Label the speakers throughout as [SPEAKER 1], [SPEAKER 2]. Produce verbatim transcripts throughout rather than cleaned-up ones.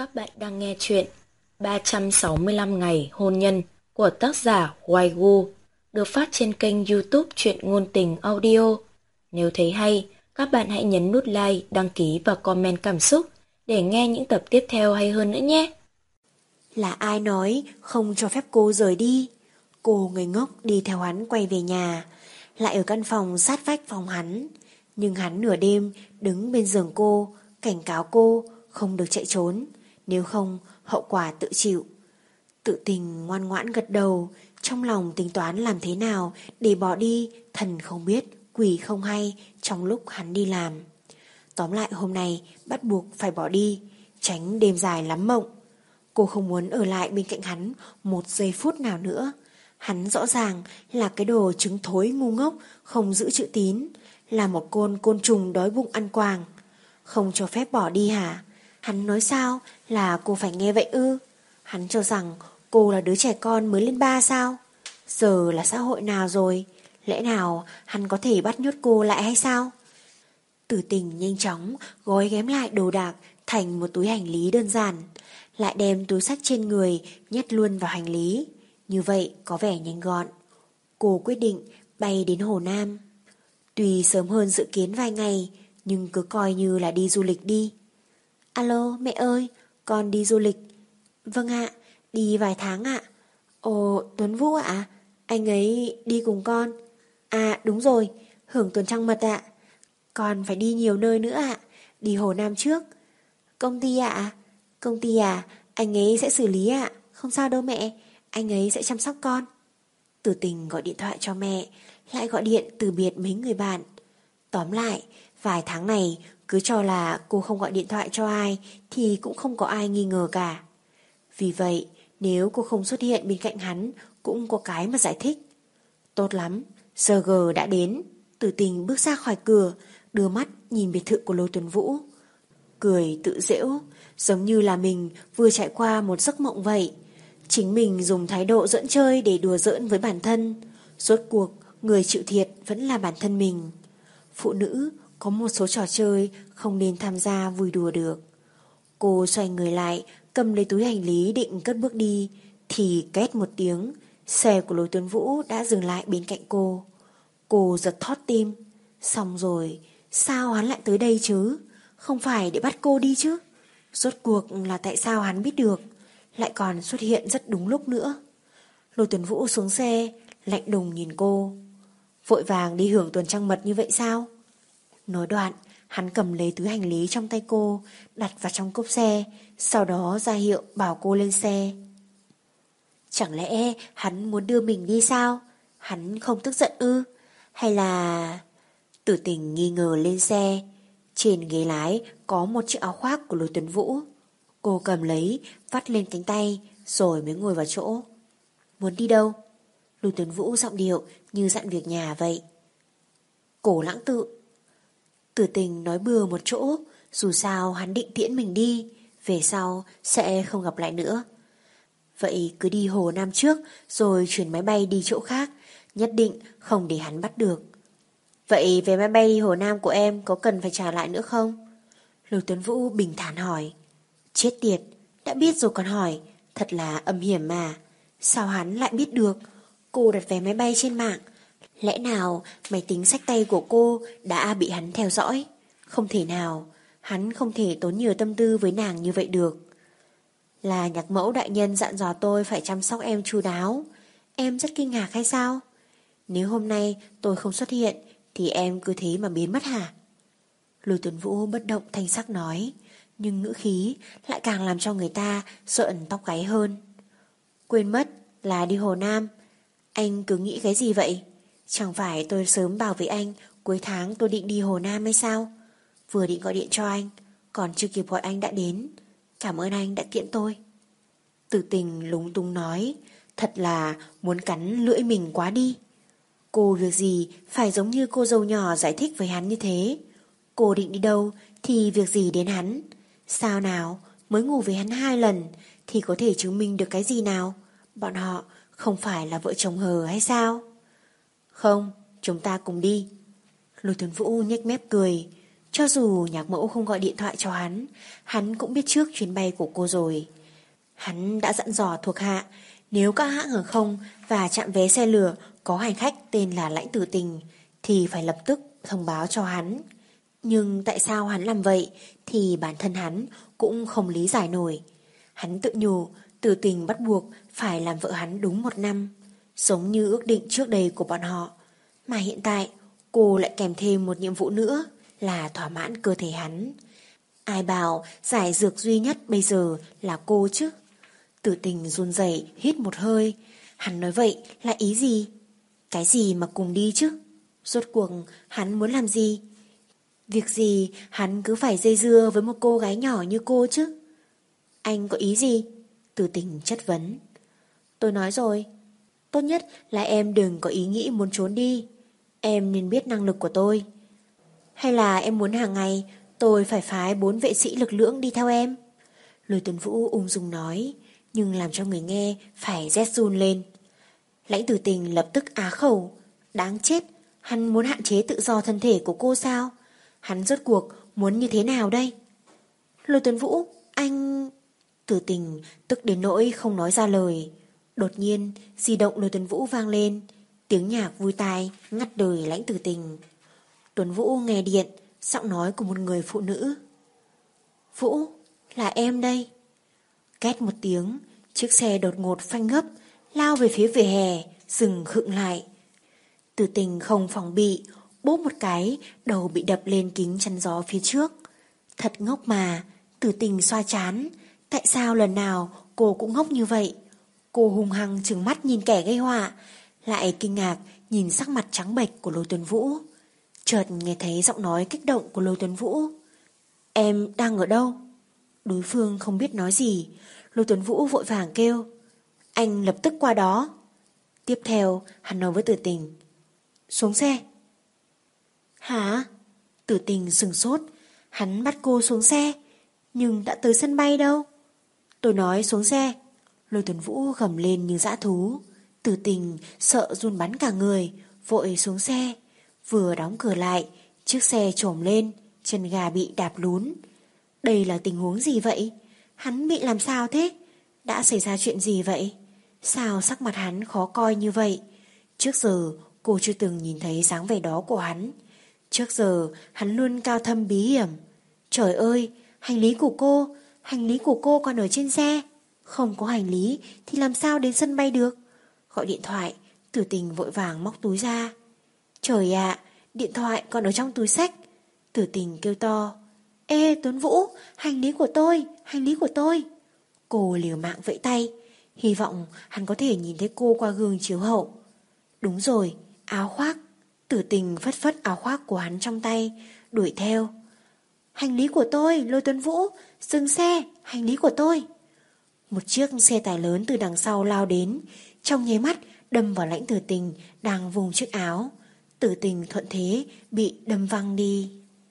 [SPEAKER 1] Các bạn đang nghe chuyện ba trăm sáu mươi lăm ngày hôn nhân của tác giả Hoài Gu, được phát trên kênh YouTube Truyện Ngôn Tình Audio. Nếu thấy hay, các bạn hãy nhấn nút like, đăng ký và comment cảm xúc để nghe những tập tiếp theo hay hơn nữa nhé.
[SPEAKER 2] Là ai nói không cho phép cô rời đi? Cô ngây ngốc đi theo hắn quay về nhà, lại ở căn phòng sát vách phòng hắn. Nhưng hắn nửa đêm đứng bên giường cô, cảnh cáo cô không được chạy trốn, nếu không hậu quả tự chịu. Tự tình ngoan ngoãn gật đầu, trong lòng tính toán làm thế nào để bỏ đi, thần không biết, quỷ không hay trong lúc hắn đi làm. Tóm lại hôm nay bắt buộc phải bỏ đi, tránh đêm dài lắm mộng. Cô không muốn ở lại bên cạnh hắn một giây phút nào nữa. Hắn rõ ràng là cái đồ trứng thối ngu ngốc, không giữ chữ tín, là một con côn trùng đói bụng ăn quàng. Không cho phép bỏ đi hả? Hắn nói sao là cô phải nghe vậy ư? Hắn cho rằng cô là đứa trẻ con mới lên ba sao? Giờ là xã hội nào rồi? Lẽ nào hắn có thể bắt nhốt cô lại hay sao? Tử Tình nhanh chóng gói ghém lại đồ đạc thành một túi hành lý đơn giản, lại đem túi xách trên người nhét luôn vào hành lý. Như vậy có vẻ nhanh gọn. Cô quyết định bay đến Hồ Nam. Tuy sớm hơn dự kiến vài ngày, nhưng cứ coi như là đi du lịch đi. Alo mẹ ơi, con đi du lịch. Vâng ạ, đi vài tháng ạ. Ồ, Tuấn Vũ ạ, anh ấy đi cùng con. À đúng rồi, hưởng tuần trăng mật ạ. Con phải đi nhiều nơi nữa ạ. Đi Hồ Nam trước. Công ty ạ? Công ty à, anh ấy sẽ xử lý ạ. Không sao đâu mẹ, anh ấy sẽ chăm sóc con. Tử Tình gọi điện thoại cho mẹ, lại gọi điện từ biệt mấy người bạn. Tóm lại, vài tháng này cứ cho là cô không gọi điện thoại cho ai thì cũng không có ai nghi ngờ cả. Vì vậy, nếu cô không xuất hiện bên cạnh hắn cũng có cái mà giải thích. Tốt lắm, giờ G đã đến. Tử Tình bước ra khỏi cửa, đưa mắt nhìn biệt thự của Lô Tuấn Vũ, cười tự giễu, giống như là mình vừa trải qua một giấc mộng vậy. Chính mình dùng thái độ giỡn chơi để đùa giỡn với bản thân. Rốt cuộc người chịu thiệt vẫn là bản thân mình. Phụ nữ có một số trò chơi không nên tham gia vui đùa được. Cô xoay người lại, cầm lấy túi hành lý định cất bước đi, thì két một tiếng, xe của Lô Tuấn Vũ đã dừng lại bên cạnh cô. Cô giật thót tim. Xong rồi, sao hắn lại tới đây chứ? Không phải để bắt cô đi chứ? Rốt cuộc là tại sao hắn biết được, lại còn xuất hiện rất đúng lúc nữa? Lô Tuấn Vũ xuống xe, lạnh lùng nhìn cô. Vội vàng đi hưởng tuần trăng mật như vậy sao? Nói đoạn, hắn cầm lấy túi hành lý trong tay cô, đặt vào trong cốp xe, sau đó ra hiệu bảo cô lên xe. Chẳng lẽ hắn muốn đưa mình đi sao? Hắn không tức giận ư? Hay là... Tử Tình nghi ngờ lên xe. Trên ghế lái có một chiếc áo khoác của Lô Tuấn Vũ. Cô cầm lấy, vắt lên cánh tay, rồi mới ngồi vào chỗ. Muốn đi đâu? Lô Tuấn Vũ giọng điệu như dặn việc nhà vậy. Cổ Lãng Tự. Tử Tình nói bừa một chỗ, dù sao hắn định tiễn mình đi, về sau sẽ không gặp lại nữa. Vậy cứ đi Hồ Nam trước, rồi chuyển máy bay đi chỗ khác, nhất định không để hắn bắt được. Vậy về máy bay đi Hồ Nam của em có cần phải trả lại nữa không? Lô Tuấn Vũ bình thản hỏi. Chết tiệt, đã biết rồi còn hỏi, thật là âm hiểm mà. Sao hắn lại biết được? Cô đặt vé máy bay trên mạng. Lẽ nào máy tính xách tay của cô đã bị hắn theo dõi? Không thể nào, hắn không thể tốn nhiều tâm tư với nàng như vậy được. Là nhạc mẫu đại nhân dặn dò tôi phải chăm sóc em chu đáo. Em rất kinh ngạc hay sao? Nếu hôm nay tôi không xuất hiện thì em cứ thế mà biến mất hả? Lô Tuấn Vũ bất động thanh sắc nói, nhưng ngữ khí lại càng làm cho người ta sợ ẩn tóc gáy hơn. Quên mất là đi Hồ Nam. Anh cứ nghĩ cái gì vậy? Chẳng phải tôi sớm bảo với anh cuối tháng tôi định đi Hồ Nam hay sao? Vừa định gọi điện cho anh, còn chưa kịp gọi anh đã đến. Cảm ơn anh đã kiện tôi. Tử Tình lúng túng nói, thật là muốn cắn lưỡi mình quá đi. Cô việc gì phải giống như cô dâu nhỏ giải thích với hắn như thế? Cô định đi đâu thì việc gì đến hắn? Sao nào, mới ngủ với hắn hai lần thì có thể chứng minh được cái gì nào? Bọn họ không phải là vợ chồng hờ hay sao? Không, chúng ta cùng đi. Lô Tuấn Vũ nhếch mép cười. Cho dù nhạc mẫu không gọi điện thoại cho hắn, hắn cũng biết trước chuyến bay của cô rồi. Hắn đã dặn dò thuộc hạ, nếu các hãng hàng không và trạm vé xe lửa có hành khách tên là Lãnh Tử Tình thì phải lập tức thông báo cho hắn. Nhưng tại sao hắn làm vậy thì bản thân hắn cũng không lý giải nổi. Hắn tự nhủ Tử Tình bắt buộc phải làm vợ hắn đúng một năm, giống như ước định trước đây của bọn họ. Mà hiện tại cô lại kèm thêm một nhiệm vụ nữa là thỏa mãn cơ thể hắn. Ai bảo giải dược duy nhất bây giờ là cô chứ? Tử Tình run rẩy hít một hơi. Hắn nói vậy là ý gì? Cái gì mà cùng đi chứ? Rốt cuộc hắn muốn làm gì? Việc gì hắn cứ phải dây dưa với một cô gái nhỏ như cô chứ? Anh có ý gì? Tử Tình chất vấn. Tôi nói rồi, tốt nhất là em đừng có ý nghĩ muốn trốn đi. Em nên biết năng lực của tôi. Hay là em muốn hàng ngày tôi phải phái bốn vệ sĩ lực lưỡng đi theo em? Lôi Tuấn Vũ ung dung nói, nhưng làm cho người nghe phải rét run lên. Lãnh Tử Tình lập tức á khẩu. Đáng chết, hắn muốn hạn chế tự do thân thể của cô sao? Hắn rốt cuộc muốn như thế nào đây? Lôi Tuấn Vũ, anh... Tử Tình tức đến nỗi không nói ra lời. Đột nhiên di động Lôi Tuấn Vũ vang lên, tiếng nhạc vui tai ngắt đời Lãnh Tử Tình. Tuấn Vũ nghe điện, giọng nói của một người phụ nữ. Vũ, là em đây. Két một tiếng, chiếc xe đột ngột phanh gấp, lao về phía vỉa hè, dừng khựng lại. Tử Tình không phòng bị, bốp một cái, đầu bị đập lên kính chắn gió phía trước. Thật ngốc mà. Tử Tình xoa trán. Tại sao lần nào cô cũng ngốc như vậy? Cô hung hăng trừng mắt nhìn kẻ gây họa, lại kinh ngạc nhìn sắc mặt trắng bệch của Lôi Tuấn Vũ. Chợt nghe thấy giọng nói kích động của Lôi Tuấn Vũ. Em đang ở đâu? Đối phương không biết nói gì. Lôi Tuấn Vũ vội vàng kêu, anh lập tức qua đó. Tiếp theo hắn nói với Tử Tình, xuống xe. Hả? Tử Tình sừng sốt. Hắn bắt cô xuống xe, nhưng đã tới sân bay đâu. Tôi nói xuống xe. Lôi Tuấn Vũ gầm lên như dã thú. Tử Tình sợ run bắn cả người, vội xuống xe. Vừa đóng cửa lại, chiếc xe trồm lên, chân ga bị đạp lún. Đây là tình huống gì vậy? Hắn bị làm sao thế? Đã xảy ra chuyện gì vậy? Sao sắc mặt hắn khó coi như vậy? Trước giờ cô chưa từng nhìn thấy dáng vẻ đó của hắn. Trước giờ hắn luôn cao thâm bí hiểm. Trời ơi, hành lý của cô, hành lý của cô còn ở trên xe. Không có hành lý thì làm sao đến sân bay được? Gọi điện thoại, Tử Tình vội vàng móc túi ra. Trời ạ, điện thoại còn ở trong túi xách. Tử Tình kêu to, ê Tuấn Vũ, hành lý của tôi, hành lý của tôi. Cô liều mạng vẫy tay, hy vọng hắn có thể nhìn thấy cô qua gương chiếu hậu. Đúng rồi, áo khoác. Tử Tình phất phất áo khoác của hắn trong tay, đuổi theo. Hành lý của tôi, Lôi Tuấn Vũ, dừng xe, hành lý của tôi. Một chiếc xe tải lớn từ đằng sau lao đến, trong nháy mắt đâm vào Lãnh Tử Tình đang vùng chiếc áo. Tử Tình thuận thế bị đâm văng đi.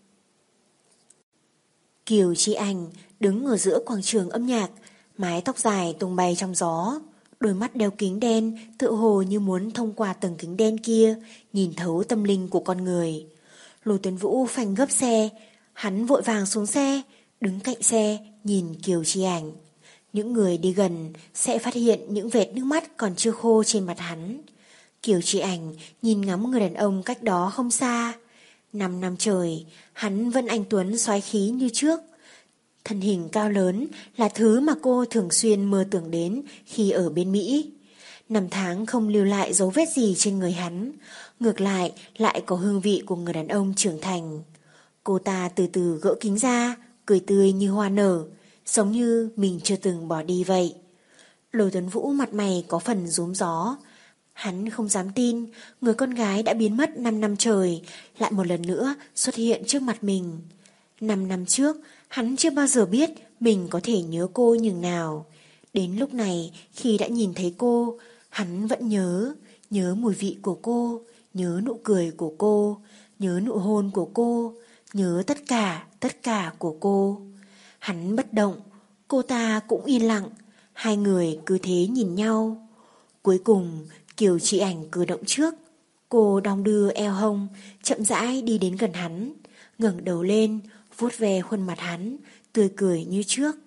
[SPEAKER 2] Kiều Chi Ảnh đứng ở giữa quảng trường âm nhạc, mái tóc dài tung bay trong gió, đôi mắt đeo kính đen tựa hồ như muốn thông qua tầng kính đen kia nhìn thấu tâm linh của con người. Lôi Tuấn Vũ phanh gấp xe, hắn vội vàng xuống xe, đứng cạnh xe nhìn Kiều Chi Ảnh. Những người đi gần sẽ phát hiện những vệt nước mắt còn chưa khô trên mặt hắn. Kiều Chi Ảnh nhìn ngắm người đàn ông cách đó không xa. Năm năm trời, hắn vẫn anh tuấn soái khí như trước. Thân hình cao lớn là thứ mà cô thường xuyên mơ tưởng đến khi ở bên Mỹ. Năm tháng không lưu lại dấu vết gì trên người hắn, ngược lại lại có hương vị của người đàn ông trưởng thành. Cô ta từ từ gỡ kính ra, cười tươi như hoa nở, giống như mình chưa từng bỏ đi vậy. Lôi Tuấn Vũ mặt mày có phần rúm gió. Hắn không dám tin người con gái đã biến mất năm năm trời lại một lần nữa xuất hiện trước mặt mình. Năm năm trước, hắn chưa bao giờ biết mình có thể nhớ cô nhường nào. Đến lúc này, khi đã nhìn thấy cô, hắn vẫn nhớ, nhớ mùi vị của cô, nhớ nụ cười của cô, nhớ nụ hôn của cô, nhớ tất cả, tất cả của cô. Hắn bất động, cô ta cũng yên lặng, hai người cứ thế nhìn nhau. Cuối cùng, Kiều Chi Ảnh cử động trước. Cô đong đưa eo hông, chậm rãi đi đến gần hắn. ngẩng đầu lên, vuốt ve khuôn mặt hắn, tươi cười như trước.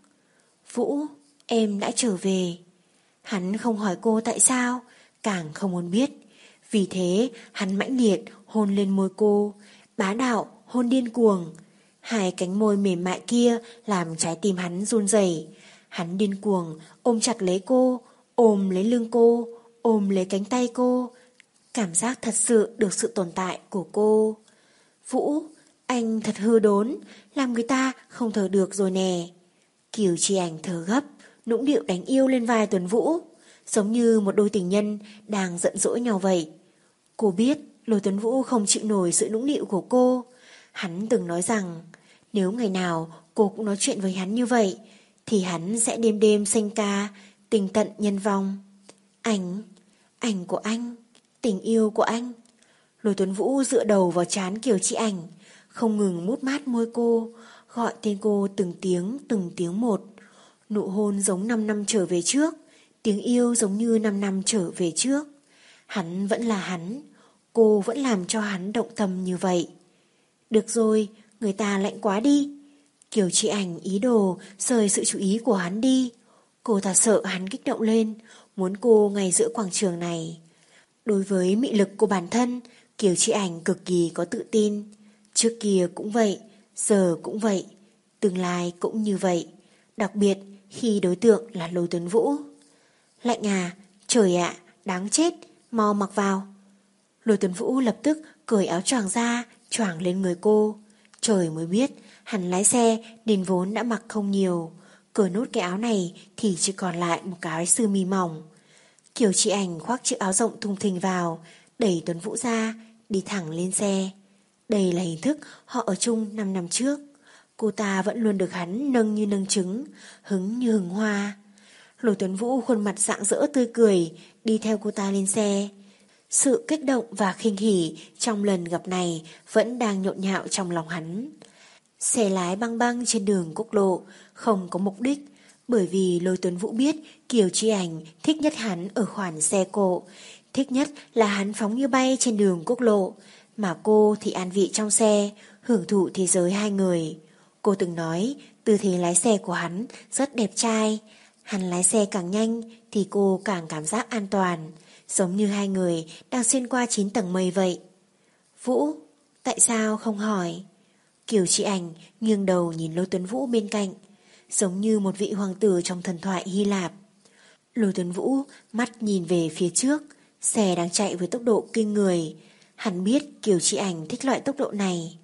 [SPEAKER 2] Vũ, em đã trở về. Hắn không hỏi cô tại sao, càng không muốn biết. Vì thế hắn mãnh liệt hôn lên môi cô, bá đạo hôn điên cuồng. Hai cánh môi mềm mại kia làm trái tim hắn run rẩy. Hắn điên cuồng ôm chặt lấy cô, ôm lấy lưng cô, ôm lấy cánh tay cô. Cảm giác thật sự được sự tồn tại của cô. Vũ, anh thật hư đốn, làm người ta không thở được rồi nè. Kiều Chi Ảnh thở gấp, nũng điệu đánh yêu lên vai Tuấn Vũ, giống như một đôi tình nhân đang giận dỗi nhau vậy. Cô biết Lôi Tuấn Vũ không chịu nổi sự nũng nịu của cô. Hắn từng nói rằng nếu ngày nào cô cũng nói chuyện với hắn như vậy thì hắn sẽ đêm đêm sinh ca, tình tận nhân vong. Ảnh, ảnh của anh, tình yêu của anh. Lôi Tuấn Vũ dựa đầu vào trán Kiều Chi Ảnh, không ngừng mút mát môi cô, gọi tên cô từng tiếng từng tiếng một. Nụ hôn giống năm năm trở về trước, tiếng yêu giống như năm năm trở về trước. Hắn vẫn là hắn, cô vẫn làm cho hắn động tâm như vậy. Được rồi, người ta lạnh quá đi. Kiều Chi Ảnh ý đồ rời sự chú ý của hắn đi. Cô ta sợ hắn kích động lên, muốn cô ngay giữa quảng trường này. Đối với mị lực của bản thân, Kiều Chi Ảnh cực kỳ có tự tin. Trước kia cũng vậy, giờ cũng vậy, tương lai cũng như vậy. Đặc biệt khi đối tượng là Lôi Tuấn Vũ. Lạnh à, trời ạ, đáng chết, mau mặc vào. Lôi Tuấn Vũ lập tức cởi áo choàng ra, choàng lên người cô. Trời mới biết, hắn lái xe nên vốn đã mặc không nhiều. Cởi nốt cái áo này thì chỉ còn lại một cái sơ mi mỏng. Kiều Chi Ảnh khoác chiếc áo rộng thùng thình vào, đẩy Tuấn Vũ ra, đi thẳng lên xe. Đây là hình thức họ ở chung năm năm trước. Cô ta vẫn luôn được hắn nâng như nâng trứng, hứng như hừng hoa. Lôi Tuấn Vũ khuôn mặt rạng rỡ tươi cười, đi theo cô ta lên xe. Sự kích động và khinh hỉ trong lần gặp này vẫn đang nhộn nhạo trong lòng hắn. Xe lái băng băng trên đường quốc lộ, không có mục đích, bởi vì Lôi Tuấn Vũ biết Kiều Chi Ảnh thích nhất hắn ở khoản xe cộ, thích nhất là hắn phóng như bay trên đường quốc lộ, mà cô thì an vị trong xe, hưởng thụ thế giới hai người. Cô từng nói tư thế lái xe của hắn rất đẹp trai, hắn lái xe càng nhanh thì cô càng cảm giác an toàn, giống như hai người đang xuyên qua chín tầng mây vậy. Vũ, tại sao không hỏi? Kiều Chi Ảnh nghiêng đầu nhìn Lôi Tuấn Vũ bên cạnh, giống như một vị hoàng tử trong thần thoại Hy Lạp. Lôi Tuấn Vũ mắt nhìn về phía trước, xe đang chạy với tốc độ kinh người. Hắn biết Kiều Chi Ảnh thích loại tốc độ này.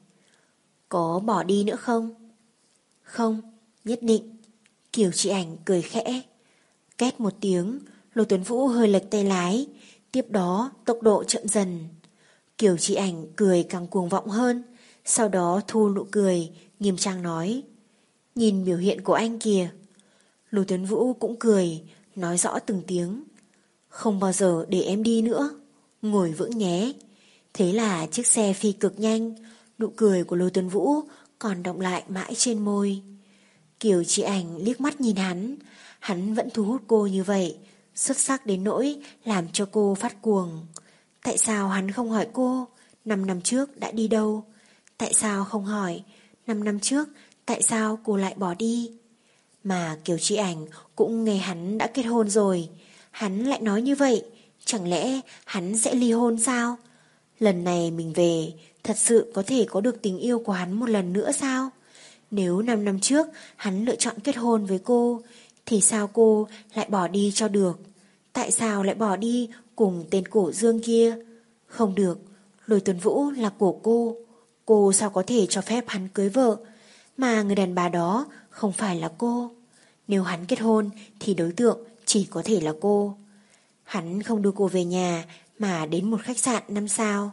[SPEAKER 2] Có bỏ đi nữa không? Không, nhất định. Kiều Chi Ảnh cười khẽ. Két một tiếng, Lôi Tuấn Vũ hơi lệch tay lái, tiếp đó tốc độ chậm dần. Kiều Chi Ảnh cười càng cuồng vọng hơn, sau đó thu nụ cười, nghiêm trang nói: Nhìn biểu hiện của anh kìa. Lôi Tuấn Vũ cũng cười, nói rõ từng tiếng: Không bao giờ để em đi nữa, ngồi vững nhé. Thế là chiếc xe phi cực nhanh, nụ cười của Lôi Tuấn Vũ còn đọng lại mãi trên môi. Kiều Chi Ảnh liếc mắt nhìn hắn, hắn vẫn thu hút cô như vậy, xuất sắc đến nỗi làm cho cô phát cuồng. Tại sao hắn không hỏi cô năm năm trước đã đi đâu? Tại sao không hỏi năm năm trước tại sao cô lại bỏ đi? Mà Kiều Chi Ảnh cũng nghe hắn đã kết hôn rồi, hắn lại nói như vậy, chẳng lẽ hắn sẽ ly hôn sao? Lần này mình về thật sự có thể có được tình yêu của hắn một lần nữa sao? Nếu năm năm trước hắn lựa chọn kết hôn với cô thì sao cô lại bỏ đi cho được? Tại sao lại bỏ đi cùng tên cổ dương kia? Không được, Lôi Tuấn Vũ là của cô, cô sao có thể cho phép hắn cưới vợ, mà người đàn bà đó không phải là cô. Nếu hắn kết hôn thì đối tượng chỉ có thể là cô. Hắn không đưa cô về nhà mà đến một khách sạn năm sao.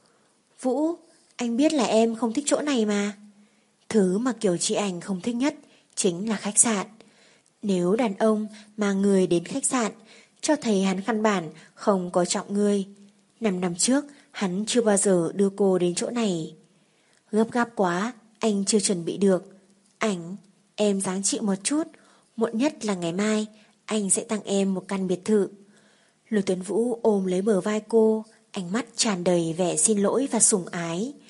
[SPEAKER 2] Vũ, anh biết là em không thích chỗ này mà. Thứ mà Kiều Chi Ảnh không thích nhất chính là khách sạn. Nếu đàn ông mà người đến khách sạn cho thấy hắn căn bản không có trọng người. Năm năm trước hắn chưa bao giờ đưa cô đến chỗ này. Gấp gáp quá, anh chưa chuẩn bị được. Ảnh, em ráng chịu một chút, muộn nhất là ngày mai anh sẽ tặng em một căn biệt thự. Lôi Tuấn Vũ ôm lấy bờ vai cô, ánh mắt tràn đầy vẻ xin lỗi và sủng ái.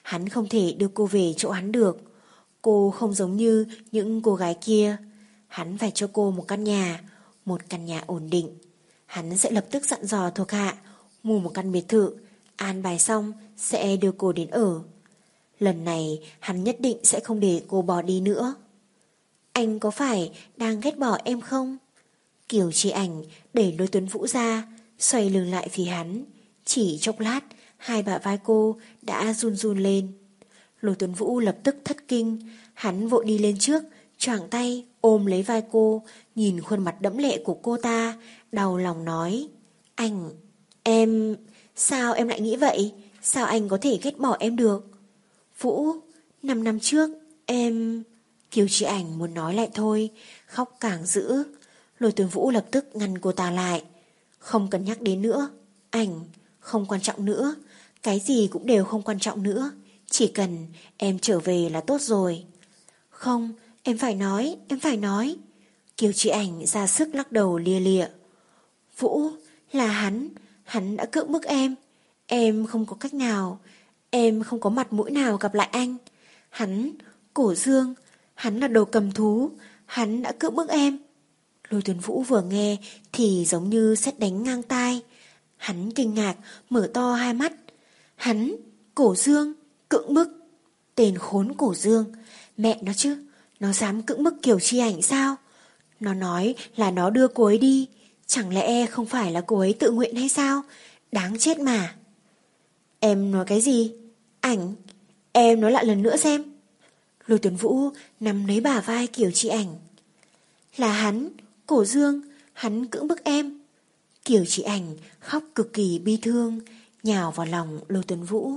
[SPEAKER 2] Hắn không thể đưa cô về chỗ hắn được. Cô không giống như những cô gái kia. Hắn phải cho cô một căn nhà, một căn nhà ổn định. Hắn sẽ lập tức dặn dò thuộc hạ mua một căn biệt thự, an bài xong sẽ đưa cô đến ở. Lần này hắn nhất định sẽ không để cô bỏ đi nữa. Anh có phải đang ghét bỏ em không? Kiều Chi Ảnh đẩy Lôi Tuấn Vũ ra, xoay lưng lại phía hắn. Chỉ chốc lát, hai bả vai cô đã run run lên. Lôi Tuấn Vũ lập tức thất kinh. Hắn vội đi lên trước, choàng tay ôm lấy vai cô, nhìn khuôn mặt đẫm lệ của cô ta, đau lòng nói: Anh, em, sao em lại nghĩ vậy? Sao anh có thể ghét bỏ em được? Vũ, năm năm trước, em... Kiều Chi Ảnh muốn nói lại thôi, khóc càng dữ. Lôi Tuấn Vũ lập tức ngăn cô ta lại. Không cần nhắc đến nữa. Ảnh, không quan trọng nữa. Cái gì cũng đều không quan trọng nữa. Chỉ cần em trở về là tốt rồi. Không, em phải nói, em phải nói. Kiều Chi Ảnh ra sức lắc đầu lia lịa. Vũ, là hắn, hắn đã cưỡng bức em. Em không có cách nào, em không có mặt mũi nào gặp lại anh. Hắn, Cổ Dương, hắn là đồ cầm thú, hắn đã cưỡng bức em. Lôi Tuấn Vũ vừa nghe thì giống như sét đánh ngang tai. Hắn kinh ngạc, mở to hai mắt. Hắn, Cổ Dương, cưỡng bức. Tên khốn Cổ Dương, mẹ nó chứ, nó dám cưỡng bức Kiều Chi Ảnh sao? Nó nói là nó đưa cô ấy đi, chẳng lẽ không phải là cô ấy tự nguyện hay sao? Đáng chết mà. Em nói cái gì? Ảnh, em nói lại lần nữa xem. Lôi Tuấn Vũ nắm lấy bả vai Kiều Chi Ảnh. Là hắn, Cổ Dương, hắn cưỡng bức em. Kiều Chi Ảnh khóc cực kỳ bi thương, nhào vào lòng Lôi Tuấn Vũ.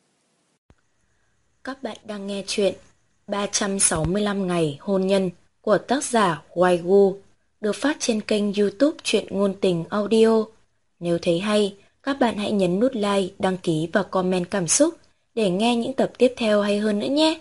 [SPEAKER 1] Các bạn đang nghe chuyện ba trăm sáu mươi lăm ngày hôn nhân của tác giả Hoài Gu, được phát trên kênh YouTube Truyện Ngôn Tình Audio. Nếu thấy hay, các bạn hãy nhấn nút like, đăng ký và comment cảm xúc để nghe những tập tiếp theo hay hơn nữa nhé.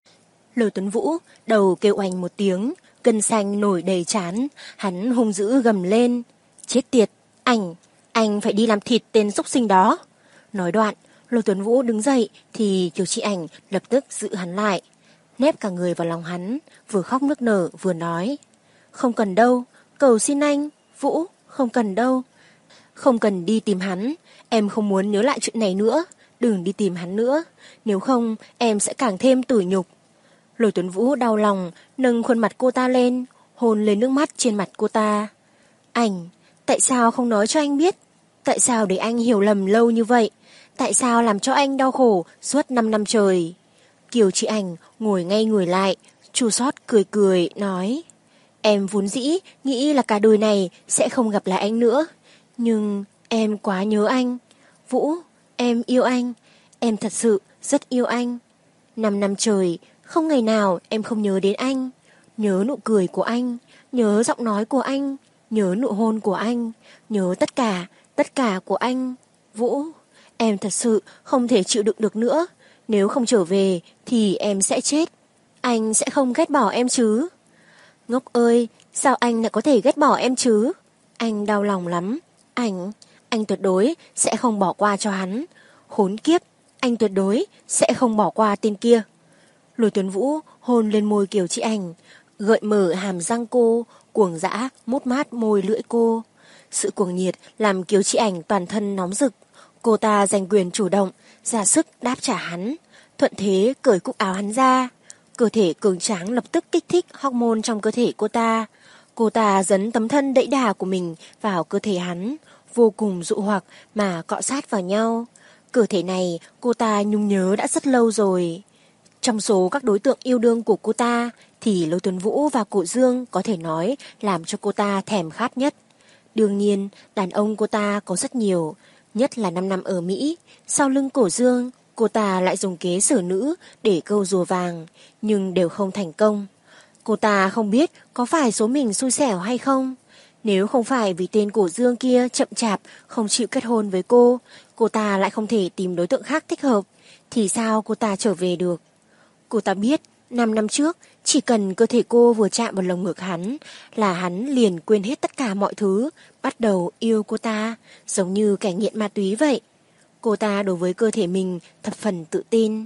[SPEAKER 3] Lôi Tuấn Vũ đầu kêu oanh một tiếng, gân xanh nổi đầy trán, hắn hung dữ gầm lên. Chết tiệt, anh, anh phải đi làm thịt tên xúc sinh đó. Nói đoạn, Lôi Tuấn Vũ đứng dậy thì Kiều Chi Ảnh lập tức giữ hắn lại, nép cả người vào lòng hắn, vừa khóc nức nở vừa nói. Không cần đâu, cầu xin anh, Vũ, không cần đâu. Không cần đi tìm hắn, em không muốn nhớ lại chuyện này nữa, đừng đi tìm hắn nữa, nếu không em sẽ càng thêm tủi nhục. Lôi Tuấn Vũ đau lòng, nâng khuôn mặt cô ta lên, hôn lên nước mắt trên mặt cô ta. Anh, tại sao không nói cho anh biết? Tại sao để anh hiểu lầm lâu như vậy? Tại sao làm cho anh đau khổ suốt năm năm trời? Kiều Chi Ảnh ngồi ngay người lại, chua xót cười cười, nói. Em vốn dĩ nghĩ là cả đời này sẽ không gặp lại anh nữa. Nhưng em quá nhớ anh. Vũ, em yêu anh. Em thật sự rất yêu anh. Năm năm trời, không ngày nào em không nhớ đến anh. Nhớ nụ cười của anh, nhớ giọng nói của anh, nhớ nụ hôn của anh, nhớ tất cả, tất cả của anh. Vũ, em thật sự không thể chịu đựng được nữa. Nếu không trở về thì em sẽ chết. Anh sẽ không ghét bỏ em chứ? Ngốc ơi, sao anh lại có thể ghét bỏ em chứ? Anh đau lòng lắm. Anh, anh tuyệt đối sẽ không bỏ qua cho hắn. Khốn kiếp, anh tuyệt đối sẽ không bỏ qua tên kia. Lôi Tuấn Vũ hôn lên môi Kiều Chi Ảnh, gợi mở hàm răng cô, cuồng dã mút mát môi lưỡi cô. Sự cuồng nhiệt làm Kiều Chi Ảnh toàn thân nóng rực. Cô ta giành quyền chủ động, ra sức đáp trả hắn, thuận thế cởi cúc áo hắn ra. Cơ thể cường tráng lập tức kích thích hormone trong cơ thể cô ta. Cô ta dấn tấm thân đẫy đà của mình vào cơ thể hắn, vô cùng dụ hoặc mà cọ sát vào nhau. Cơ thể này cô ta nhung nhớ đã rất lâu rồi. Trong số các đối tượng yêu đương của cô ta thì Lôi Tuấn Vũ và Cổ Dương có thể nói làm cho cô ta thèm khát nhất. Đương nhiên đàn ông cô ta có rất nhiều, nhất là năm năm ở Mỹ. Sau lưng Cổ Dương, cô ta lại dùng kế xử nữ để câu rùa vàng, nhưng đều không thành công. Cô ta không biết có phải số mình xui xẻo hay không. Nếu không phải vì tên Cổ Dương kia chậm chạp không chịu kết hôn với cô, cô ta lại không thể tìm đối tượng khác thích hợp, thì sao cô ta trở về được? Cô ta biết, năm năm trước, chỉ cần cơ thể cô vừa chạm vào lồng ngực hắn, là hắn liền quên hết tất cả mọi thứ, bắt đầu yêu cô ta, giống như kẻ nghiện ma túy vậy. Cô ta đối với cơ thể mình thập phần tự tin.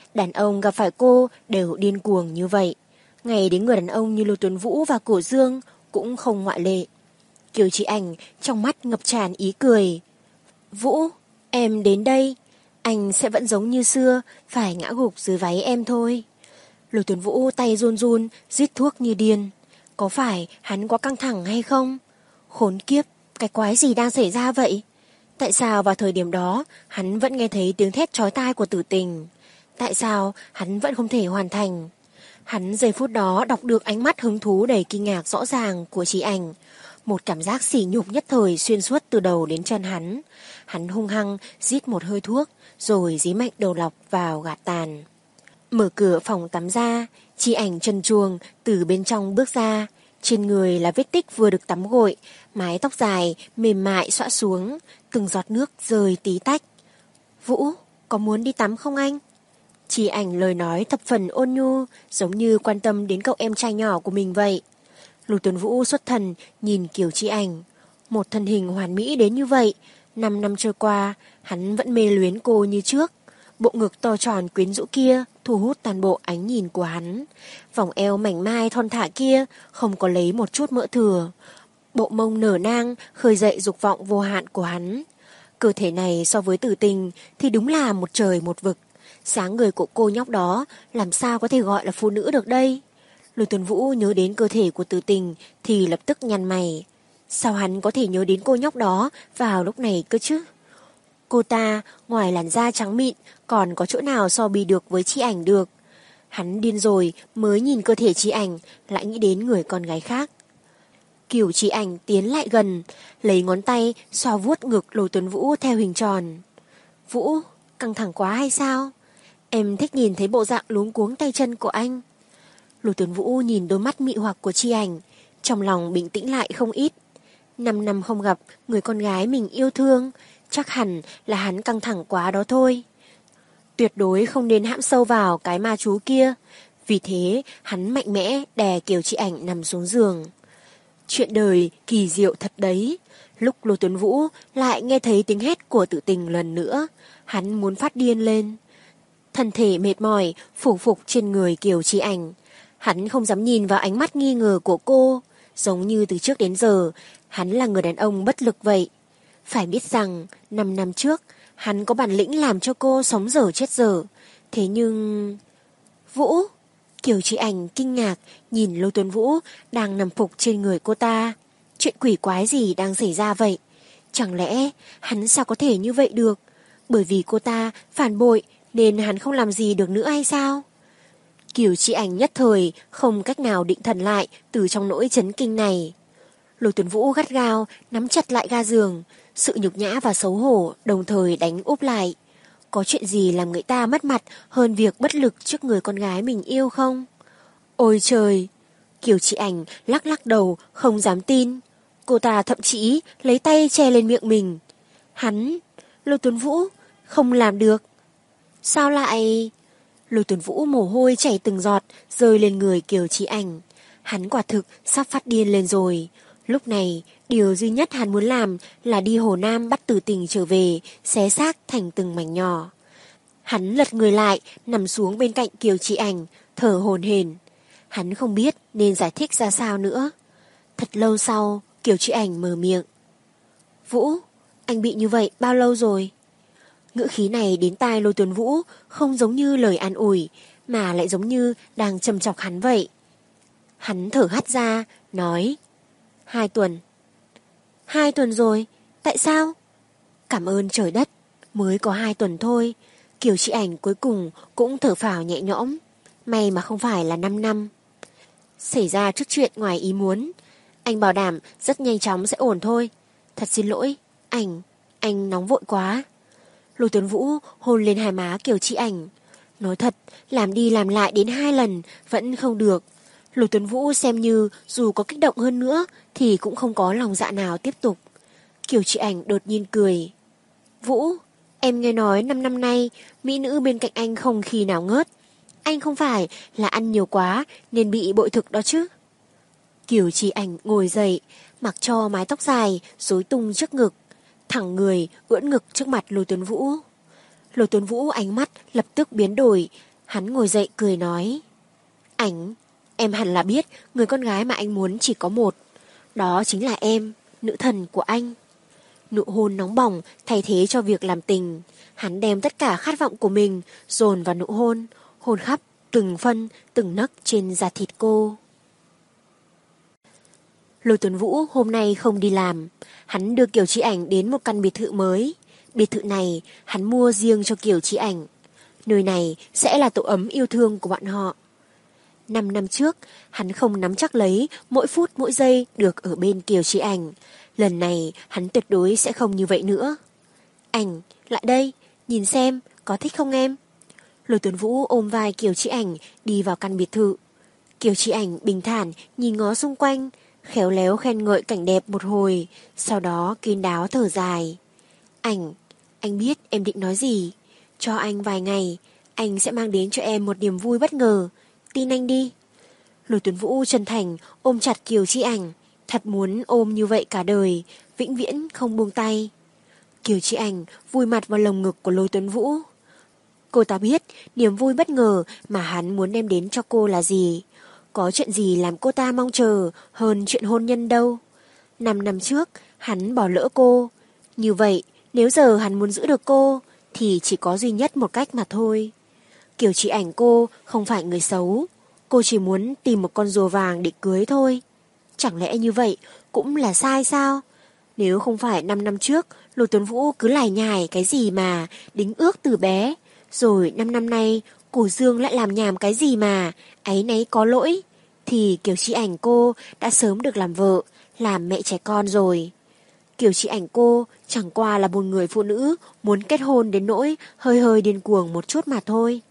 [SPEAKER 3] Đàn ông gặp phải cô đều điên cuồng như vậy. Ngay đến người đàn ông như Lưu Tuấn Vũ và Cổ Dương cũng không ngoại lệ. Kiều Chí Ảnh trong mắt ngập tràn ý cười. Vũ, em đến đây, anh sẽ vẫn giống như xưa, phải ngã gục dưới váy em thôi. Lưu Tuấn Vũ tay run run, rít thuốc như điên. Có phải hắn quá căng thẳng hay không? Khốn kiếp, cái quái gì đang xảy ra vậy? Tại sao vào thời điểm đó hắn vẫn nghe thấy tiếng thét chói tai của Tử Tình? Tại sao hắn vẫn không thể hoàn thành? Hắn giây phút đó đọc được ánh mắt hứng thú đầy kinh ngạc rõ ràng của Chí Ảnh. Một cảm giác sỉ nhục nhất thời xuyên suốt từ đầu đến chân hắn. Hắn hung hăng rít một hơi thuốc, rồi dí mạnh đầu lọc vào gạt tàn. Mở cửa phòng tắm ra, Chí Ảnh trần truồng từ bên trong bước ra. Trên người là vết tích vừa được tắm gội, mái tóc dài mềm mại xõa xuống, từng giọt nước rơi tí tách. Vũ, có muốn đi tắm không anh? Chí Ảnh lời nói thập phần ôn nhu, giống như quan tâm đến cậu em trai nhỏ của mình vậy. Lưu Tuấn Vũ xuất thần nhìn Kiều Chí Ảnh. Một thân hình hoàn mỹ đến như vậy, năm năm trôi qua, hắn vẫn mê luyến cô như trước. Bộ ngực to tròn quyến rũ kia thu hút toàn bộ ánh nhìn của hắn. Vòng eo mảnh mai thon thả kia không có lấy một chút mỡ thừa. Bộ mông nở nang khơi dậy dục vọng vô hạn của hắn. Cơ thể này so với Tử Tình thì đúng là một trời một vực. Sáng người của cô nhóc đó làm sao có thể gọi là phụ nữ được đây? Lưu Tuấn Vũ nhớ đến cơ thể của Tử Tình thì lập tức nhăn mày. Sao hắn có thể nhớ đến cô nhóc đó vào lúc này cơ chứ? Cô ta ngoài làn da trắng mịn còn có chỗ nào so bì được với Chí Ảnh được? Hắn điên rồi mới nhìn cơ thể Chí Ảnh lại nghĩ đến người con gái khác. Kiều Chí Ảnh tiến lại gần, lấy ngón tay xoa vuốt ngực Lưu Tuấn Vũ theo hình tròn. Vũ, căng thẳng quá hay sao? Em thích nhìn thấy bộ dạng luống cuống tay chân của anh. Lưu Tuấn Vũ nhìn đôi mắt mị hoặc của Chí Ảnh, trong lòng bình tĩnh lại không ít. Năm năm không gặp người con gái mình yêu thương, chắc hẳn là hắn căng thẳng quá đó thôi. Tuyệt đối không nên hãm sâu vào cái ma chú kia. Vì thế hắn mạnh mẽ đè Kiều Chí Ảnh nằm xuống giường. Chuyện đời kỳ diệu thật đấy. Lúc Lưu Tuấn Vũ lại nghe thấy tiếng hét của Tử Tình lần nữa, hắn muốn phát điên lên. Thân thể mệt mỏi phủ phục trên người Kiều Chí Ảnh. Hắn không dám nhìn vào ánh mắt nghi ngờ của cô. Giống như từ trước đến giờ hắn là người đàn ông bất lực vậy. Phải biết rằng năm năm trước hắn có bản lĩnh làm cho cô sống dở chết dở. Thế nhưng... Vũ... Kiều Chí Ảnh kinh ngạc nhìn Lưu Tuấn Vũ đang nằm phục trên người cô ta. Chuyện quỷ quái gì đang xảy ra vậy? Chẳng lẽ hắn sao có thể như vậy được? Bởi vì cô ta phản bội nên hắn không làm gì được nữa hay sao? Kiều Chí Ảnh nhất thời không cách nào định thần lại từ trong nỗi chấn kinh này. Lưu Tuấn Vũ gắt gao nắm chặt lại ga giường, sự nhục nhã và xấu hổ đồng thời đánh úp lại. Có chuyện gì làm người ta mất mặt hơn việc bất lực trước người con gái mình yêu không? Ôi trời! Kiều Chí Ảnh lắc lắc đầu không dám tin. Cô ta thậm chí lấy tay che lên miệng mình. Hắn, Lưu Tuấn Vũ, không làm được. Sao lại... Lưu Tuấn Vũ mồ hôi chảy từng giọt rơi lên người Kiều Chí Ảnh. Hắn quả thực sắp phát điên lên rồi. Lúc này, điều duy nhất hắn muốn làm là đi Hồ Nam bắt Tử Tình trở về, xé xác thành từng mảnh nhỏ. Hắn lật người lại, nằm xuống bên cạnh Kiều Chí Ảnh, thở hổn hển. Hắn không biết nên giải thích ra sao nữa. Thật lâu sau, Kiều Chí Ảnh mở miệng. Vũ, anh bị như vậy bao lâu rồi? Ngữ khí này đến tai Lưu Tuấn Vũ không giống như lời an ủi, mà lại giống như đang châm chọc hắn vậy. Hắn thở hắt ra, nói. Hai tuần. Hai tuần rồi, tại sao? Cảm ơn trời đất, mới có hai tuần thôi. Kiều Chí Ảnh cuối cùng cũng thở phào nhẹ nhõm. May mà không phải là năm năm. Xảy ra chút chuyện ngoài ý muốn. Anh bảo đảm rất nhanh chóng sẽ ổn thôi. Thật xin lỗi, anh, anh nóng vội quá. Lưu Tuấn Vũ hôn lên hai má Kiều Chí Ảnh. Nói thật, làm đi làm lại đến hai lần vẫn không được. Lưu Tuấn Vũ xem như dù có kích động hơn nữa thì cũng không có lòng dạ nào tiếp tục. Kiều Chí Ảnh đột nhiên cười. Vũ, em nghe nói năm năm nay mỹ nữ bên cạnh anh không khi nào ngớt. Anh không phải là ăn nhiều quá nên bị bội thực đó chứ? Kiều Chí Ảnh ngồi dậy, mặc cho mái tóc dài rối tung trước ngực, thẳng người ưỡn ngực trước mặt Lưu Tuấn Vũ. Lưu Tuấn Vũ ánh mắt lập tức biến đổi,
[SPEAKER 2] Hắn ngồi dậy cười nói, Ảnh, em hẳn là biết người con gái mà anh muốn chỉ có một. Đó chính là em, nữ thần của anh. Nụ hôn nóng bỏng thay thế cho việc làm tình. Hắn đem tất cả khát vọng của mình dồn vào nụ hôn, hôn khắp từng phân, từng nấc trên da thịt cô. Lôi Tuấn Vũ hôm nay không đi làm. Hắn đưa Kiều Chi Ảnh đến một căn biệt thự mới. Biệt thự này hắn mua riêng cho Kiều Chi Ảnh. Nơi này sẽ là tổ ấm yêu thương của bọn họ. Năm năm trước, hắn không nắm chắc lấy mỗi phút mỗi giây được ở bên Kiều Chi Ảnh. Lần này hắn tuyệt đối sẽ không như vậy nữa. Ảnh, lại đây, nhìn xem, có thích không em? Lôi Tuấn Vũ ôm vai Kiều Chi Ảnh đi vào căn biệt thự. Kiều Chi Ảnh bình thản nhìn ngó xung quanh, khéo léo khen ngợi cảnh đẹp một hồi, sau đó kín đáo thở dài. Ảnh, anh biết em định nói gì. Cho anh vài ngày, anh sẽ mang đến cho em một niềm vui bất ngờ. Tin anh đi. Lôi Tuấn Vũ chân thành ôm chặt Kiều Chi Ảnh, thật muốn ôm như vậy cả đời, vĩnh viễn không buông tay. Kiều Chi Ảnh vùi mặt vào lồng ngực của Lôi Tuấn Vũ. Cô ta biết niềm vui bất ngờ mà hắn muốn đem đến cho cô là gì. Có chuyện gì làm cô ta mong chờ hơn chuyện hôn nhân đâu. Năm năm trước hắn bỏ lỡ cô. Như vậy nếu giờ hắn muốn giữ được cô thì chỉ có duy nhất một cách mà thôi. Kiều Chi Ảnh cô không phải người xấu. Cô chỉ muốn tìm một con rùa vàng để cưới thôi. Chẳng lẽ như vậy cũng là sai sao? Nếu không phải năm năm trước Lôi Tuấn Vũ cứ lải nhải cái gì mà đính ước từ bé, rồi năm năm nay Cổ Dương lại làm nhảm cái gì mà áy náy có lỗi, thì Kiều Chi Ảnh cô đã sớm được làm vợ, làm mẹ trẻ con rồi. Kiều Chi Ảnh cô chẳng qua là một người phụ nữ muốn kết hôn đến nỗi hơi hơi điên cuồng một chút mà thôi.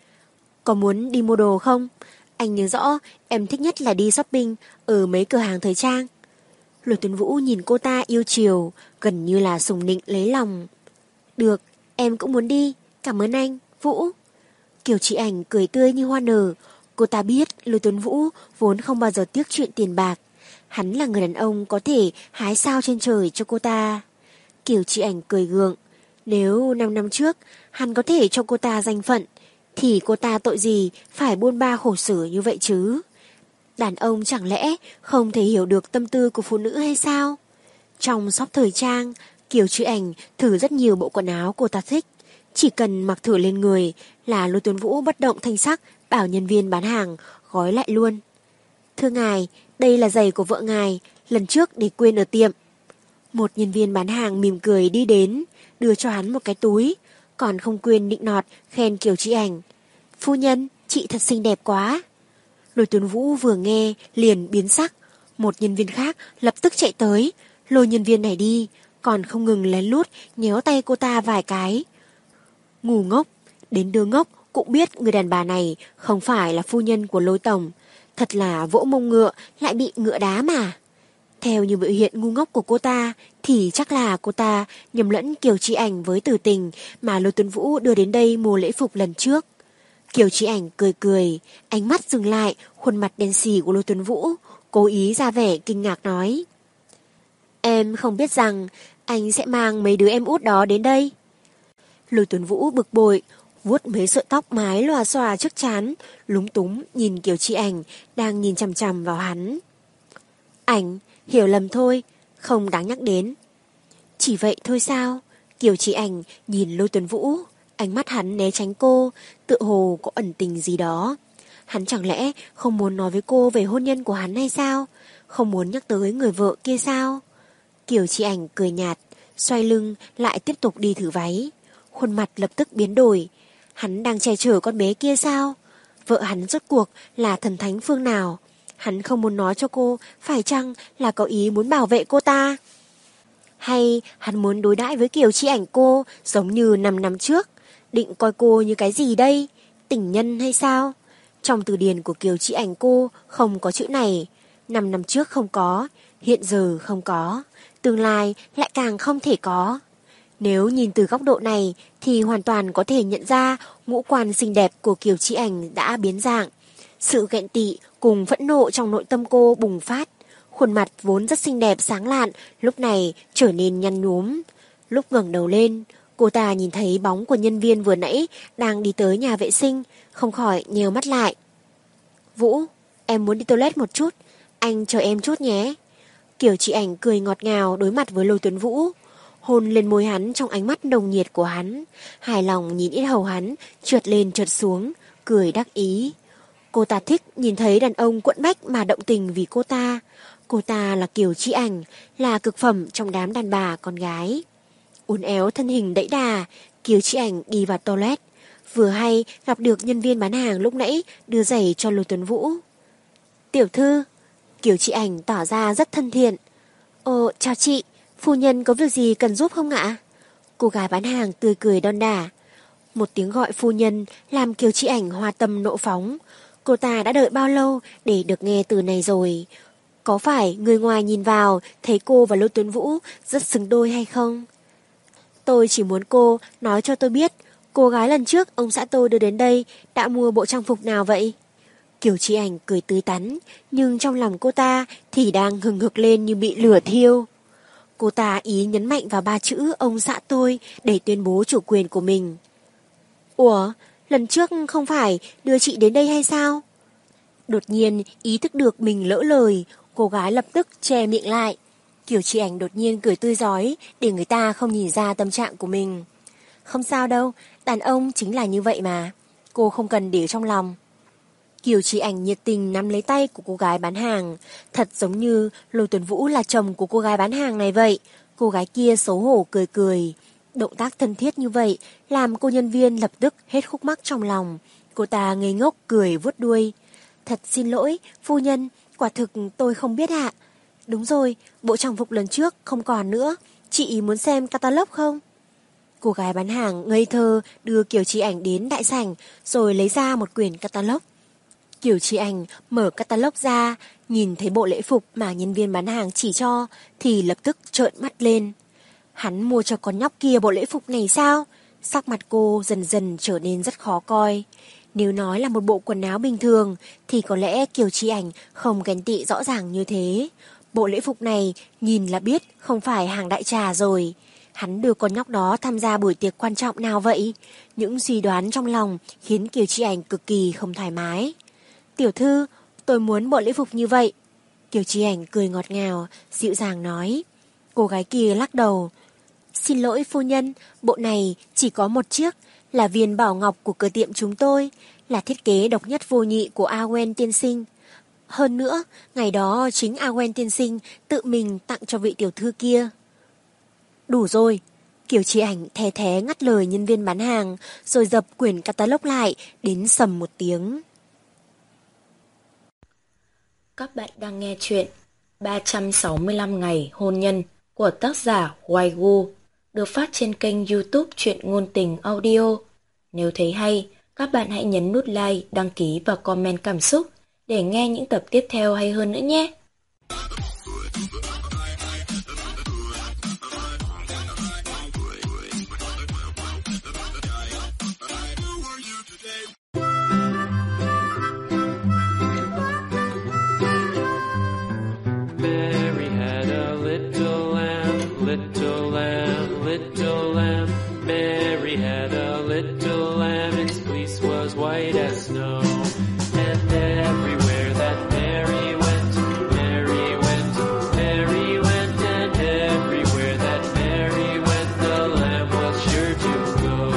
[SPEAKER 2] Có muốn đi mua đồ không? Anh nhớ rõ em thích nhất là đi shopping ở mấy cửa hàng thời trang. Lôi Tuấn Vũ nhìn cô ta yêu chiều, gần như là sùng nịnh lấy lòng. Được, em cũng muốn đi, cảm ơn anh, Vũ. Kiều Chi Ảnh cười tươi như hoa nở. Cô ta biết Lôi Tuấn Vũ vốn không bao giờ tiếc chuyện tiền bạc. Hắn là người đàn ông có thể hái sao trên trời cho cô ta. Kiều Chi Ảnh cười gượng. Nếu năm năm trước hắn có thể cho cô ta danh phận, thì cô ta tội gì phải buôn ba khổ sở như vậy chứ? Đàn ông chẳng lẽ không thể hiểu được tâm tư của phụ nữ hay sao? Trong shop thời trang, Kiều Chi Ảnh thử rất nhiều bộ quần áo cô ta thích. Chỉ cần mặc thử lên người là Lôi Tuấn Vũ bất động thanh sắc bảo nhân viên bán hàng gói lại luôn. Thưa ngài, đây là giày của vợ ngài, lần trước để quên ở tiệm. Một nhân viên bán hàng mỉm cười đi đến, đưa cho hắn một cái túi, còn không quên nịnh nọt khen Kiều Chi Ảnh. Phu nhân, chị thật xinh đẹp quá. Lôi Tuấn Vũ vừa nghe liền biến sắc. Một nhân viên khác lập tức chạy tới, lôi nhân viên này đi, còn không ngừng lén lút nhéo tay cô ta vài cái. Ngu ngốc, đến đứa ngốc cũng biết người đàn bà này không phải là phu nhân của Lôi tổng. Thật là vỗ mông ngựa lại bị ngựa đá mà. Theo như biểu hiện ngu ngốc của cô ta thì chắc là cô ta nhầm lẫn Kiều Chi Ảnh với Tử Tình mà Lôi Tuấn Vũ đưa đến đây mua lễ phục lần trước. Kiều Chi Ảnh cười cười, ánh mắt dừng lại khuôn mặt đen xì của Lôi Tuấn Vũ, cố ý ra vẻ kinh ngạc nói. Em không biết rằng anh sẽ mang mấy đứa em út đó đến đây. Lôi Tuấn Vũ bực bội, vuốt mấy sợi tóc mái lòa xòa trước trán, lúng túng nhìn Kiều Chi Ảnh đang nhìn chằm chằm vào hắn. Ảnh, hiểu lầm thôi, không đáng nhắc đến. Chỉ vậy thôi sao? Kiều Chi Ảnh nhìn Lôi Tuấn Vũ, ánh mắt hắn né tránh cô, tựa hồ có ẩn tình gì đó. Hắn chẳng lẽ không muốn nói với cô về hôn nhân của hắn hay sao? Không muốn nhắc tới người vợ kia sao? Kiều Chi Ảnh cười nhạt, xoay lưng lại tiếp tục đi thử váy. Khuôn mặt lập tức biến đổi. Hắn đang che chở con bé kia sao? Vợ hắn rốt cuộc là thần thánh phương nào? Hắn không muốn nói cho cô phải chăng là có ý muốn bảo vệ cô ta? Hay hắn muốn đối đãi với Kiều Chi Ảnh cô giống như năm năm trước? Định coi cô như cái gì đây? Tình nhân hay sao? Trong từ điển của Kiều Chi Ảnh cô không có chữ này. Năm năm trước không có, hiện giờ không có, tương lai lại càng không thể có. Nếu nhìn từ góc độ này thì hoàn toàn có thể nhận ra ngũ quan xinh đẹp của Kiều Chi Ảnh đã biến dạng. Sự ghen tị cùng phẫn nộ trong nội tâm cô bùng phát. Khuôn mặt vốn rất xinh đẹp sáng lạn lúc này trở nên nhăn nhúm. Lúc ngẩng đầu lên, Cô ta nhìn thấy bóng của nhân viên vừa nãy đang đi tới nhà vệ sinh, không khỏi nhèo mắt lại. Vũ, em muốn đi toilet một chút, anh chờ em chút nhé. Kiều Chi Ảnh cười ngọt ngào đối mặt với Lôi Tuấn Vũ, hôn lên môi hắn trong ánh mắt nồng nhiệt của hắn, hài lòng nhìn yết hầu hắn trượt lên trượt xuống, cười đắc ý. Cô ta thích nhìn thấy đàn ông quẫn bách mà động tình vì cô ta. Cô ta là Kiều Chi Ảnh, là cực phẩm trong đám đàn bà con gái. Uốn éo thân hình đẫy đà, Kiều Chi Ảnh đi vào toilet. Vừa hay gặp được nhân viên bán hàng lúc nãy đưa giày cho Lôi Tuấn Vũ. Tiểu thư, Kiều Chi Ảnh tỏ ra rất thân thiện. Ồ, chào chị, phu nhân có việc gì cần giúp không ạ? Cô gái bán hàng tươi cười đon đả. Một tiếng gọi phu nhân làm Kiều Chi Ảnh hoa tâm nộ phóng. Cô ta đã đợi bao lâu để được nghe từ này rồi? Có phải người ngoài nhìn vào thấy cô và Lôi Tuấn Vũ rất xứng đôi hay không? Tôi chỉ muốn cô nói cho tôi biết cô gái lần trước ông xã tôi đưa đến đây đã mua bộ trang phục nào vậy? Kiều Chi Ảnh cười tươi tắn, nhưng trong lòng cô ta thì đang hừng hực lên như bị lửa thiêu. Cô ta ý nhấn mạnh vào ba chữ ông xã tôi để tuyên bố chủ quyền của mình. Ủa, lần trước không phải đưa chị đến đây hay sao? Đột nhiên ý thức được mình lỡ lời, cô gái lập tức che miệng lại. Kiều Chi Ảnh đột nhiên cười tươi rói để người ta không nhìn ra tâm trạng của mình. Không sao đâu, đàn ông chính là như vậy mà. Cô không cần để trong lòng. Kiều Chi Ảnh nhiệt tình nắm lấy tay của cô gái bán hàng, thật giống như Lôi Tuấn Vũ là chồng của cô gái bán hàng này vậy. Cô gái kia xấu hổ cười cười. Động tác thân thiết như vậy làm cô nhân viên lập tức hết khúc mắc trong lòng. Cô ta ngây ngốc cười vuốt đuôi. Thật xin lỗi, phu nhân, quả thực tôi không biết ạ. Đúng rồi, bộ trang phục lần trước không còn nữa. Chị muốn xem catalog không? Cô gái bán hàng ngây thơ đưa Kiều Chi Ảnh đến đại sảnh rồi lấy ra một quyển catalog. Kiều Chi Ảnh mở catalog ra, nhìn thấy bộ lễ phục mà nhân viên bán hàng chỉ cho thì lập tức trợn mắt lên. Hắn mua cho con nhóc kia bộ lễ phục này sao? Sắc mặt cô dần dần trở nên rất khó coi. Nếu nói là một bộ quần áo bình thường thì có lẽ Kiều Chi Ảnh không ghen tị rõ ràng như thế. Bộ lễ phục này nhìn là biết không phải hàng đại trà rồi. Hắn đưa con nhóc đó tham gia buổi tiệc quan trọng nào vậy? Những suy đoán trong lòng khiến Kiều Chi Ảnh cực kỳ không thoải mái. Tiểu thư, tôi muốn bộ lễ phục như vậy. Kiều Chi Ảnh cười ngọt ngào, dịu dàng nói. Cô gái kia lắc đầu. Xin lỗi phu nhân, bộ này chỉ có một chiếc, là viên bảo ngọc của cửa tiệm chúng tôi, là thiết kế độc nhất vô nhị của A Wen tiên sinh. Hơn nữa, ngày đó chính A Wen tiên sinh tự mình tặng cho vị tiểu thư kia. Đủ rồi. Kiều Chi Ảnh thè thé ngắt lời nhân viên bán hàng, rồi dập quyển catalog lại, đến sầm một tiếng.
[SPEAKER 1] Các bạn đang nghe chuyện ba trăm sáu mươi lăm ngày hôn nhân của tác giả Hoài Gu, được phát trên kênh YouTube Truyện Ngôn Tình Audio. Nếu thấy hay, các bạn hãy nhấn nút like, đăng ký và comment cảm xúc để nghe những tập tiếp theo hay hơn nữa nhé.
[SPEAKER 4] Little lamb, little lamb, Mary had a little lamb, its fleece was white as snow. And everywhere that Mary went, Mary went, Mary went, and everywhere that Mary went, the lamb was sure to go.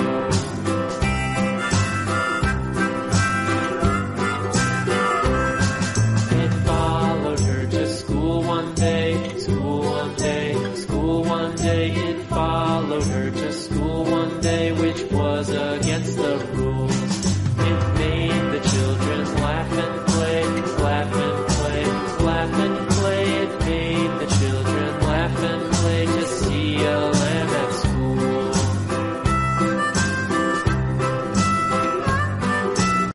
[SPEAKER 4] It followed her to school one day, school one day, school one day. It followed her to school one day, which was against the rules.